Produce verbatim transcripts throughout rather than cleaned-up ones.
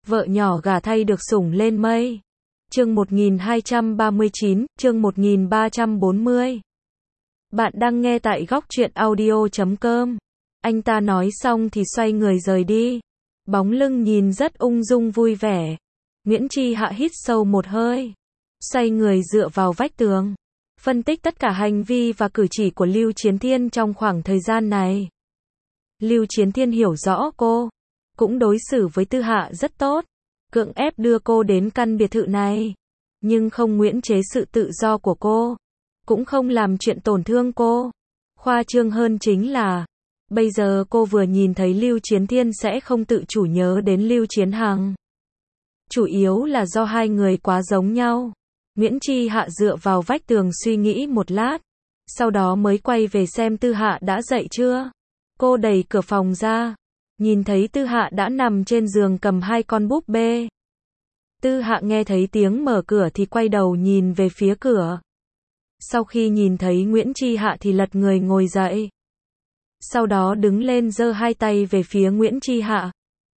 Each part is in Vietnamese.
Vợ nhỏ gả thay được sủng lên mây. Chương một nghìn hai trăm ba mươi chín, chương một nghìn ba trăm bốn mươi. Bạn đang nghe tại góc truyện audio chấm com. Anh ta nói xong thì xoay người rời đi. Bóng lưng nhìn rất ung dung vui vẻ. Nguyễn Chi Hạ hít sâu một hơi. Xoay người dựa vào vách tường. Phân tích tất cả hành vi và cử chỉ của Lưu Chiến Thiên trong khoảng thời gian này. Lưu Chiến Thiên hiểu rõ cô. Cũng đối xử với Tư Hạ rất tốt. Cưỡng ép đưa cô đến căn biệt thự này. Nhưng không nguyễn chế sự tự do của cô. Cũng không làm chuyện tổn thương cô. Khoa trương hơn chính là, bây giờ cô vừa nhìn thấy Lưu Chiến Thiên sẽ không tự chủ nhớ đến Lưu Chiến Hằng. Chủ yếu là do hai người quá giống nhau. Nguyễn Chi Hạ dựa vào vách tường suy nghĩ một lát. Sau đó mới quay về xem Tư Hạ đã dậy chưa. Cô đẩy cửa phòng ra. Nhìn thấy Tư Hạ đã nằm trên giường cầm hai con búp bê. Tư Hạ nghe thấy tiếng mở cửa thì quay đầu nhìn về phía cửa. Sau khi nhìn thấy Nguyễn Chi Hạ thì lật người ngồi dậy. Sau đó đứng lên giơ hai tay về phía Nguyễn Chi Hạ.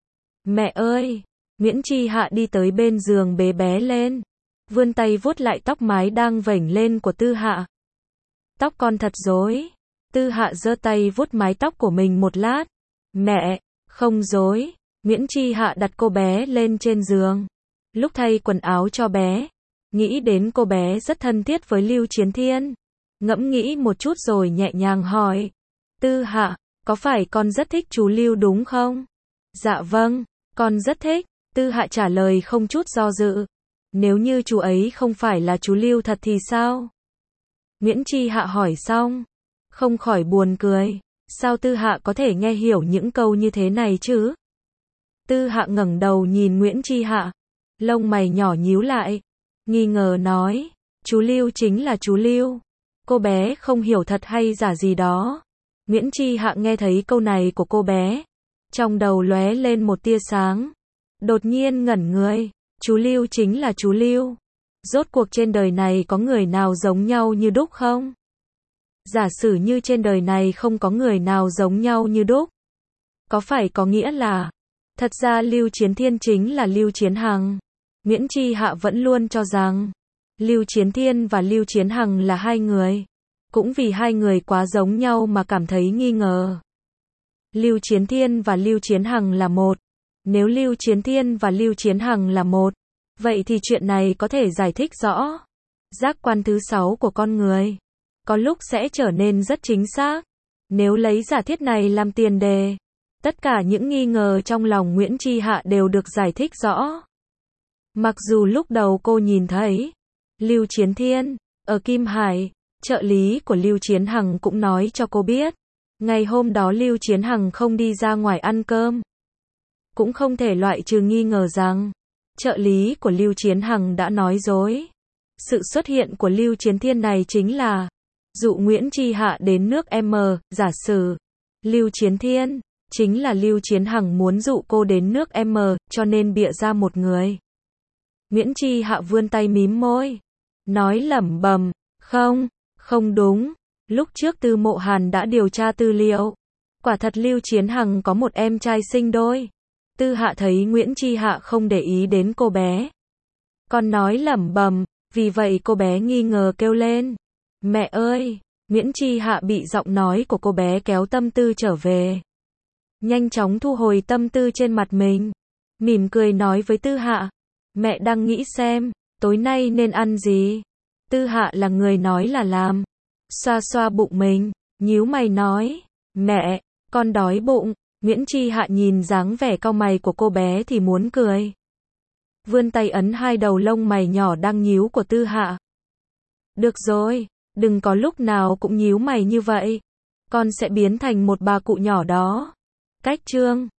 Mẹ ơi! Nguyễn Chi Hạ đi tới bên giường bế bé lên. Vươn tay vuốt lại tóc mái đang vểnh lên của Tư Hạ. Tóc con thật rối. Tư Hạ giơ tay vuốt mái tóc của mình một lát. Mẹ! Không rối. Nguyễn Chi Hạ đặt cô bé lên trên giường. Lúc thay quần áo cho bé, nghĩ đến cô bé rất thân thiết với Lưu Chiến Thiên. Ngẫm nghĩ một chút rồi nhẹ nhàng hỏi. Tư Hạ, có phải con rất thích chú Lưu đúng không? Dạ vâng, con rất thích. Tư Hạ trả lời không chút do dự. Nếu như chú ấy không phải là chú Lưu thật thì sao? Nguyễn Chi Hạ hỏi xong, không khỏi buồn cười. Sao Tư Hạ có thể nghe hiểu những câu như thế này chứ? Tư Hạ ngẩng đầu nhìn Nguyễn Chi Hạ. Lông mày nhỏ nhíu lại. Nghi ngờ nói. Chú Lưu chính là chú Lưu. Cô bé không hiểu thật hay giả gì đó. Nguyễn Chi Hạ nghe thấy câu này của cô bé. Trong đầu lóe lên một tia sáng. Đột nhiên ngẩn người. Chú Lưu chính là chú Lưu. Rốt cuộc trên đời này có người nào giống nhau như đúc không? Giả sử như trên đời này không có người nào giống nhau như đúc. Có phải có nghĩa là, thật ra Lưu Chiến Thiên chính là Lưu Chiến Hằng. Nguyễn Chi Hạ vẫn luôn cho rằng, Lưu Chiến Thiên và Lưu Chiến Hằng là hai người. Cũng vì hai người quá giống nhau mà cảm thấy nghi ngờ. Lưu Chiến Thiên và Lưu Chiến Hằng là một. Nếu Lưu Chiến Thiên và Lưu Chiến Hằng là một, vậy thì chuyện này có thể giải thích rõ. Giác quan thứ sáu của con người có lúc sẽ trở nên rất chính xác. Nếu lấy giả thiết này làm tiền đề, tất cả những nghi ngờ trong lòng Nguyễn Chi Hạ đều được giải thích rõ. Mặc dù lúc đầu cô nhìn thấy Lưu Chiến Thiên ở Kim Hải, trợ lý của Lưu Chiến Hằng cũng nói cho cô biết, ngày hôm đó Lưu Chiến Hằng không đi ra ngoài ăn cơm. Cũng không thể loại trừ nghi ngờ rằng trợ lý của Lưu Chiến Hằng đã nói dối. Sự xuất hiện của Lưu Chiến Thiên này chính là dụ Nguyễn Chi Hạ đến nước M. Giả sử Lưu Chiến Thiên chính là Lưu Chiến Hằng muốn dụ cô đến nước M, cho nên bịa ra một người. Nguyễn Chi Hạ vươn tay mím môi, nói lẩm bẩm, không, không đúng. Lúc trước Tư Mộ Hàn đã điều tra tư liệu. Quả thật Lưu Chiến Hằng có một em trai sinh đôi. Tư Hạ thấy Nguyễn Chi Hạ không để ý đến cô bé. Còn nói lẩm bẩm, vì vậy cô bé nghi ngờ kêu lên. Mẹ ơi! Nguyễn Chi Hạ bị giọng nói của cô bé kéo tâm tư trở về. Nhanh chóng thu hồi tâm tư trên mặt mình. Mỉm cười nói với Tư Hạ. Mẹ đang nghĩ xem, tối nay nên ăn gì? Tư Hạ là người nói là làm. Xoa xoa bụng mình, nhíu mày nói. Mẹ, con đói bụng. Nguyễn Chi Hạ nhìn dáng vẻ cau mày của cô bé thì muốn cười. Vươn tay ấn hai đầu lông mày nhỏ đang nhíu của Tư Hạ. Được rồi, đừng có lúc nào cũng nhíu mày như vậy. Con sẽ biến thành một bà cụ nhỏ đó. Cách chương